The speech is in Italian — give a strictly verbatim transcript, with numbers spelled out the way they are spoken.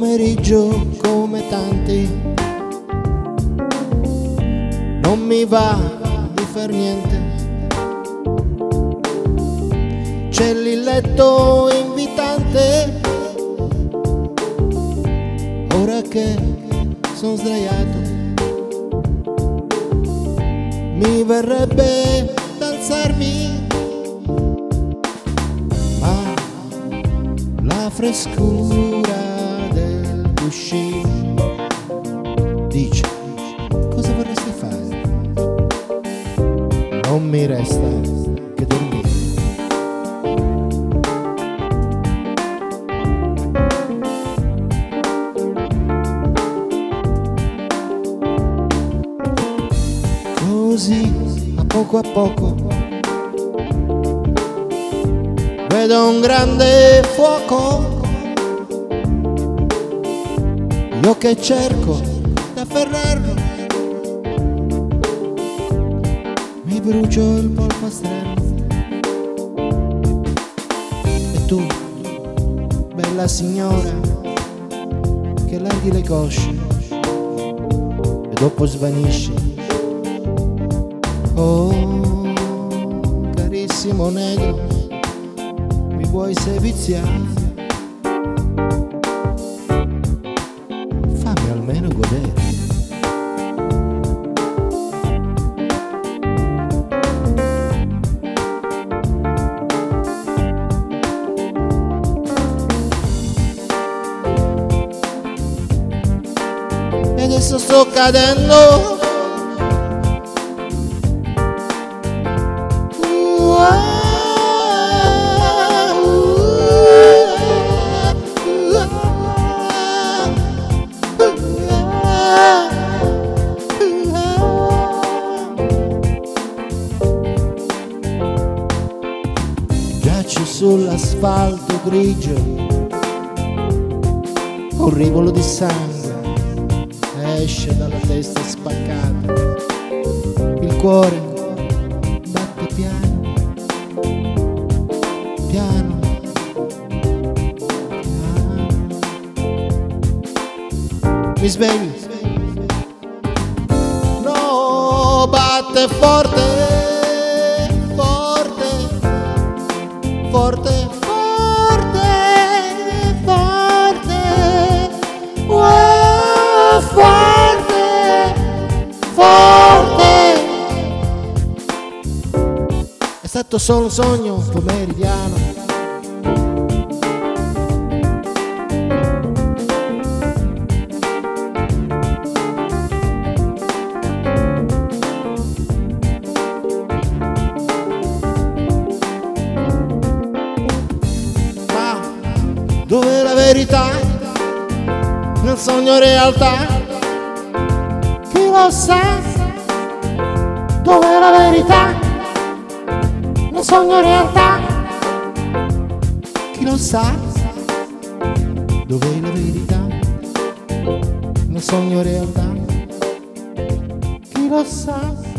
pomeriggio come tanti, non mi va di far niente. C'è il letto invitante, ora che sono sdraiato mi verrebbe d'alzarmi, ma la frescura del cuscino dice: cosa vorresti fare? Non mi resta che dormire. Così a poco a poco vedo un grande fuoco, io che cerco d'afferrarlo, mi brucio il polpastrello. E tu, bella signora, che larghi le cosce e dopo svanisci. Oh, carissimo negro, mi vuoi seviziare? Fammi almeno godere. E adesso sto cadendo, giaccio sull'asfalto grigio, un rivolo di sangue esce dalla testa spaccata, il cuore batte piano, piano, piano. Mi sveglio, no, batte forte, forte, forte, forte, forte, wow, forte, forte. È stato solo un sogno pomeridiano. Dov'è la verità nel sogno realtà? Chi lo sa? Dov'è la verità nel sogno realtà? Chi lo sa? Dov'è la verità nel sogno realtà? Chi lo sa?